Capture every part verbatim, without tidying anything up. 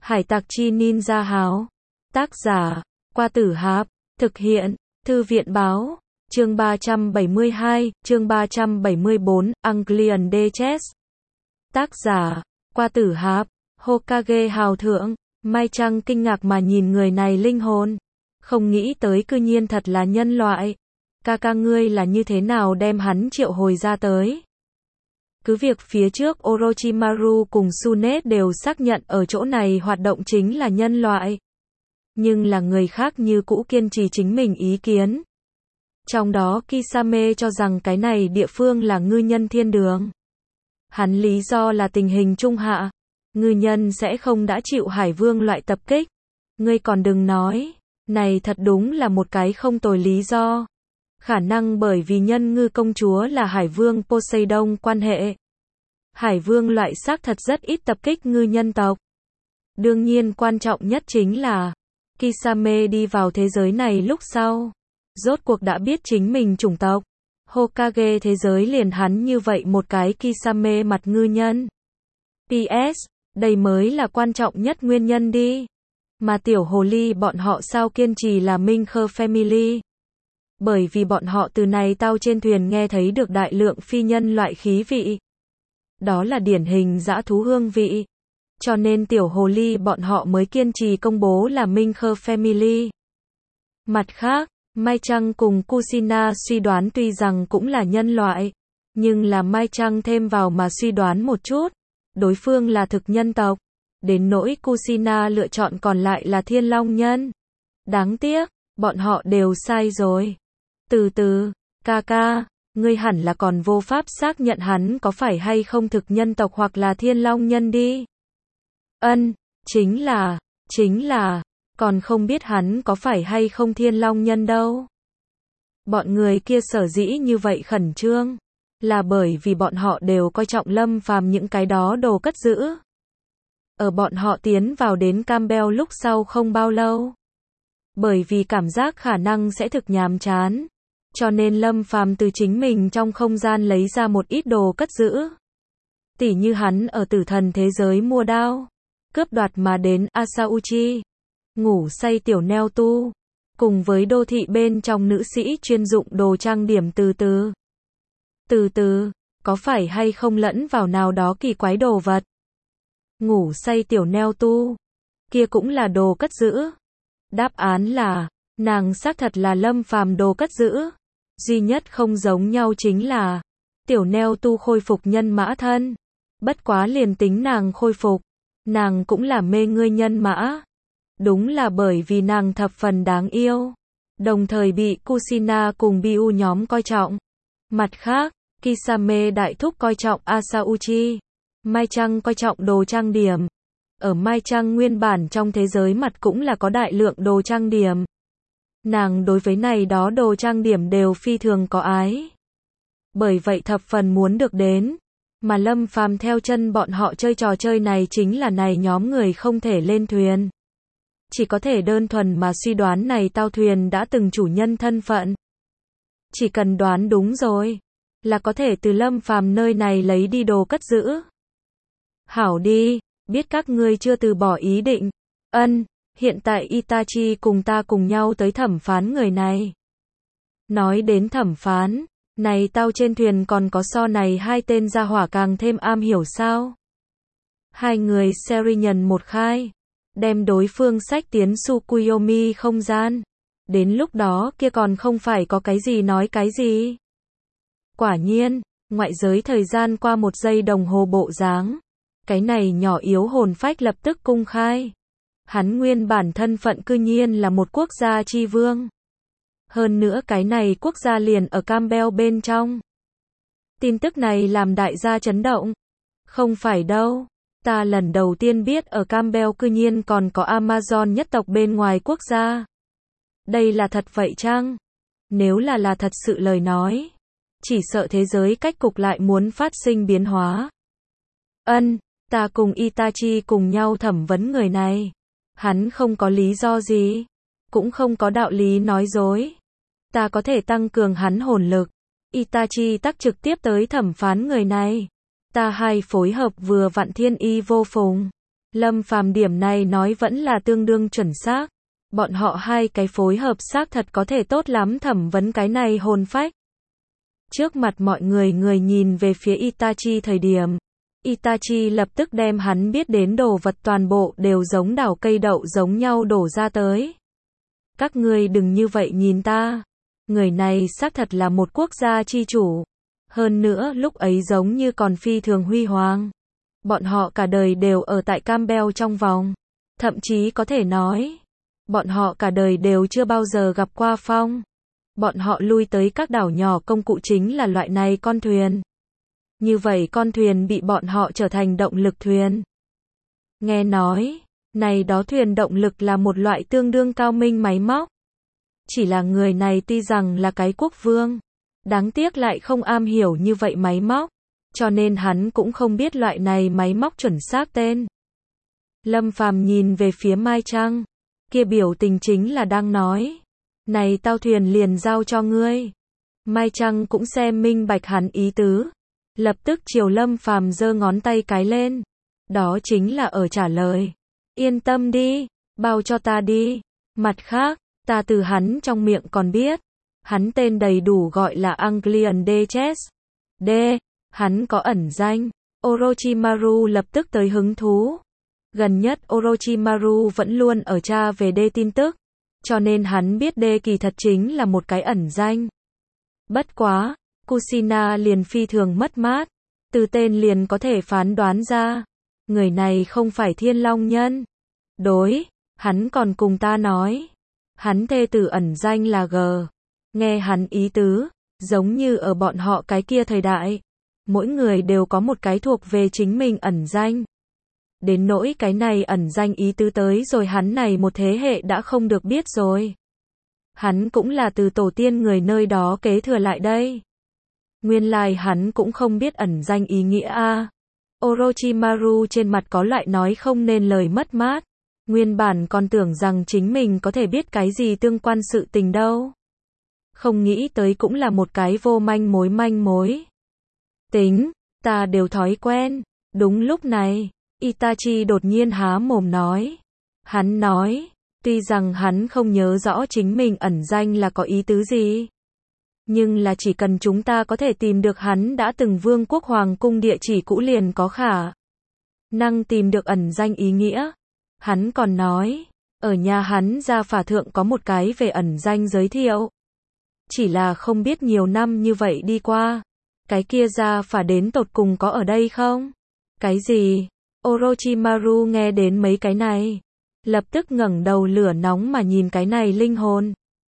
Hải tặc chi ninja háo. Tác giả, Qua Tử Hạp. Thực hiện, Thư viện báo. Chương ba trăm bảy mươi hai, chương ba trăm bảy mươi bốn, Anglian Duchess. Tác giả, Qua Tử Hạp. Hokage hào thượng. Mai Trăng kinh ngạc mà nhìn người này linh hồn. Không nghĩ tới cư nhiên thật là nhân loại. Ca ca ngươi là như thế nào đem hắn triệu hồi ra tới? Cứ việc phía trước Orochimaru cùng Tsunade đều xác nhận ở chỗ này hoạt động chính là nhân loại. Nhưng là người khác như cũ kiên trì chính mình ý kiến. Trong đó Kisame cho rằng cái này địa phương là ngư nhân thiên đường. Hắn lý do là tình hình trung hạ. Ngư nhân sẽ không đã chịu hải vương loại tập kích. Ngươi còn đừng nói. Này thật đúng là một cái không tồi lý do. Khả năng bởi vì nhân ngư công chúa là hải vương Poseidon quan hệ. Hải vương loại xác thật rất ít tập kích ngư nhân tộc. Đương nhiên quan trọng nhất chính là Kisame đi vào thế giới này lúc sau. Rốt cuộc đã biết chính mình chủng tộc. Hokage thế giới liền hắn như vậy một cái Kisame mặt ngư nhân. pê ét. Đây mới là quan trọng nhất nguyên nhân đi. Mà tiểu hồ ly bọn họ sao kiên trì là Minker Family. Bởi vì bọn họ từ này tao trên thuyền nghe thấy được đại lượng phi nhân loại khí vị. Đó là điển hình dã thú hương vị. Cho nên tiểu hồ ly bọn họ mới kiên trì công bố là Minker Family. Mặt khác, Mai Trăng cùng Kushina suy đoán tuy rằng cũng là nhân loại. Nhưng là Mai Trăng thêm vào mà suy đoán một chút. Đối phương là thực nhân tộc. Đến nỗi Kushina lựa chọn còn lại là thiên long nhân. Đáng tiếc, bọn họ đều sai rồi. Từ từ, ca ca, ngươi hẳn là còn vô pháp xác nhận hắn có phải hay không thực nhân tộc hoặc là thiên long nhân đi. Ân, chính là, chính là, còn không biết hắn có phải hay không thiên long nhân đâu. Bọn người kia sở dĩ như vậy khẩn trương, là bởi vì bọn họ đều coi trọng Lâm Phàm những cái đó đồ cất giữ. Ở bọn họ tiến vào đến Campbell lúc sau không bao lâu. Bởi vì cảm giác khả năng sẽ thực nhàm chán. Cho nên Lâm Phàm từ chính mình trong không gian lấy ra một ít đồ cất giữ. Tỉ như hắn ở tử thần thế giới mua đao. Cướp đoạt mà đến Asauchi. Ngủ say tiểu neo tu. Cùng với đô thị bên trong nữ sĩ chuyên dụng đồ trang điểm từ từ. Từ từ, có phải hay không lẫn vào nào đó kỳ quái đồ vật? Ngủ say tiểu neo tu. Kia cũng là đồ cất giữ. Đáp án là, nàng xác thật là Lâm Phàm đồ cất giữ. Duy nhất không giống nhau chính là, tiểu neo tu khôi phục nhân mã thân. Bất quá liền tính nàng khôi phục, nàng cũng là mê ngươi nhân mã. Đúng là bởi vì nàng thập phần đáng yêu. Đồng thời bị Kushina cùng Biu nhóm coi trọng. Mặt khác, Kisame đại thúc coi trọng Asauchi. Mai Trăng coi trọng đồ trang điểm. Ở Mai Trăng nguyên bản trong thế giới mặt cũng là có đại lượng đồ trang điểm. Nàng đối với này đó đồ trang điểm đều phi thường có ái. Bởi vậy thập phần muốn được đến. Mà Lâm Phàm theo chân bọn họ chơi trò chơi này chính là này nhóm người không thể lên thuyền. Chỉ có thể đơn thuần mà suy đoán này tao thuyền đã từng chủ nhân thân phận. Chỉ cần đoán đúng rồi, là có thể từ Lâm Phàm nơi này lấy đi đồ cất giữ. Hảo đi, biết các ngươi chưa từ bỏ ý định. Ân, hiện tại Itachi cùng ta cùng nhau tới thẩm phán người này. Nói đến thẩm phán, này tao trên thuyền còn có so này hai tên gia hỏa càng thêm am hiểu sao? Hai người Serian một khai, đem đối phương sách tiến Tsukuyomi không gian. Đến lúc đó kia còn không phải có cái gì nói cái gì. Quả nhiên, ngoại giới thời gian qua một giây đồng hồ bộ dáng. Cái này nhỏ yếu hồn phách lập tức cung khai. Hắn nguyên bản thân phận cư nhiên là một quốc gia chi vương. Hơn nữa cái này quốc gia liền ở Campbell bên trong. Tin tức này làm đại gia chấn động. Không phải đâu. Ta lần đầu tiên biết ở Campbell cư nhiên còn có Amazon nhất tộc bên ngoài quốc gia. Đây là thật vậy chăng? Nếu là là thật sự lời nói, chỉ sợ thế giới cách cục lại muốn phát sinh biến hóa. Ân, ta cùng Itachi cùng nhau thẩm vấn người này. Hắn không có lý do gì, cũng không có đạo lý nói dối. Ta có thể tăng cường hắn hồn lực. Itachi tắc trực tiếp tới thẩm phán người này. Ta hai phối hợp vừa vặn thiên y vô phùng. Lâm Phàm điểm này nói vẫn là tương đương chuẩn xác. Bọn họ hai cái phối hợp xác thật có thể tốt lắm thẩm vấn cái này hồn phách. Trước mặt mọi người người nhìn về phía Itachi thời điểm. Itachi lập tức đem hắn biết đến đồ vật toàn bộ đều giống đảo cây đậu giống nhau đổ ra tới. Các ngươi đừng như vậy nhìn ta. Người này xác thật là một quốc gia chi chủ. Hơn nữa lúc ấy giống như còn phi thường huy hoàng. Bọn họ cả đời đều ở tại Campbell trong vòng. Thậm chí có thể nói. Bọn họ cả đời đều chưa bao giờ gặp qua phong. Bọn họ lui tới các đảo nhỏ công cụ chính là loại này con thuyền. Như vậy con thuyền bị bọn họ trở thành động lực thuyền. Nghe nói, này đó thuyền động lực là một loại tương đương cao minh máy móc. Chỉ là người này tuy rằng là cái quốc vương, đáng tiếc lại không am hiểu như vậy máy móc, cho nên hắn cũng không biết loại này máy móc chuẩn xác tên. Lâm Phàm nhìn về phía Mai Trăng, kia biểu tình chính là đang nói, này tao thuyền liền giao cho ngươi. Mai Trăng cũng xem minh bạch hắn ý tứ, lập tức chiều Lâm Phàm giơ ngón tay cái lên, đó chính là ở trả lời, yên tâm đi, bao cho ta đi. Mặt khác, ta từ hắn trong miệng còn biết, hắn tên đầy đủ gọi là Anglian Duchess. D. Hắn có ẩn danh. Orochimaru lập tức tới hứng thú. Gần nhất Orochimaru vẫn luôn ở tra về D tin tức, cho nên hắn biết D kỳ thật chính là một cái ẩn danh. Bất quá, Kushina liền phi thường mất mát, từ tên liền có thể phán đoán ra, người này không phải Thiên Long nhân. Đối, hắn còn cùng ta nói, hắn thê tử ẩn danh là G. Nghe hắn ý tứ, giống như ở bọn họ cái kia thời đại, mỗi người đều có một cái thuộc về chính mình ẩn danh. Đến nỗi cái này ẩn danh ý tứ tới rồi hắn này một thế hệ đã không được biết rồi. Hắn cũng là từ tổ tiên người nơi đó kế thừa lại đây. Nguyên lai hắn cũng không biết ẩn danh ý nghĩa a. Orochimaru trên mặt có loại nói không nên lời mất mát. Nguyên bản còn tưởng rằng chính mình có thể biết cái gì tương quan sự tình đâu. Không nghĩ tới cũng là một cái vô manh mối manh mối. Tính, ta đều thói quen. Đúng lúc này, Itachi đột nhiên há mồm nói. Hắn nói, tuy rằng hắn không nhớ rõ chính mình ẩn danh là có ý tứ gì. Nhưng là chỉ cần chúng ta có thể tìm được hắn đã từng vương quốc hoàng cung địa chỉ cũ liền có khả năng tìm được ẩn danh ý nghĩa. Hắn còn nói, ở nhà hắn gia phả thượng có một cái về ẩn danh giới thiệu. Chỉ là không biết nhiều năm như vậy đi qua, cái kia gia phả đến tột cùng có ở đây không? Cái gì? Orochimaru nghe đến mấy cái này, lập tức ngẩng đầu lửa nóng mà nhìn cái này linh hồn.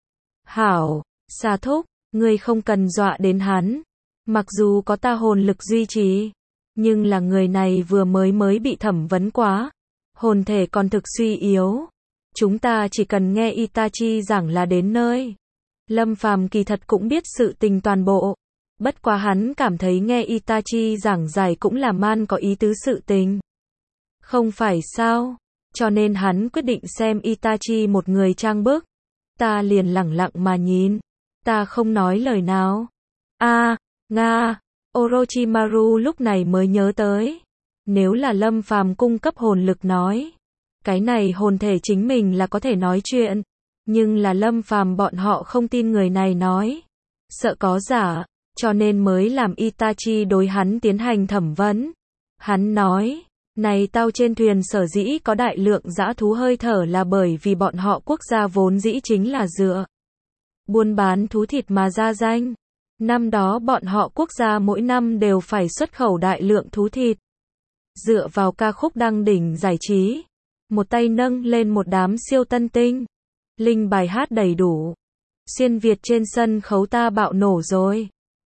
Hảo, Sa thúc, ngươi không cần dọa đến hắn. Mặc dù có ta hồn lực duy trì, nhưng là người này vừa mới mới bị thẩm vấn quá. Hồn thể còn thực suy yếu. Chúng ta chỉ cần nghe Itachi giảng là đến nơi. Lâm Phàm kỳ thật cũng biết sự tình toàn bộ. Bất quá hắn cảm thấy nghe Itachi giảng giải cũng là man có ý tứ sự tình. Không phải sao? Cho nên hắn quyết định xem Itachi một người trang bức. Ta liền lẳng lặng mà nhìn. Ta không nói lời nào. A, à, Nga. Orochimaru lúc này mới nhớ tới. Nếu là Lâm Phàm cung cấp hồn lực nói, cái này hồn thể chính mình là có thể nói chuyện, nhưng là Lâm Phàm bọn họ không tin người này nói, sợ có giả, cho nên mới làm Itachi đối hắn tiến hành thẩm vấn. Hắn nói, này tao trên thuyền sở dĩ có đại lượng dã thú hơi thở là bởi vì bọn họ quốc gia vốn dĩ chính là dựa buôn bán thú thịt mà ra danh. Năm đó bọn họ quốc gia mỗi năm đều phải xuất khẩu đại lượng thú thịt. Dựa vào ca khúc đăng đỉnh giải trí, một tay nâng lên một đám siêu tân tinh, linh bài hát đầy đủ. Xuyên Việt trên sân khấu ta bạo nổ rồi.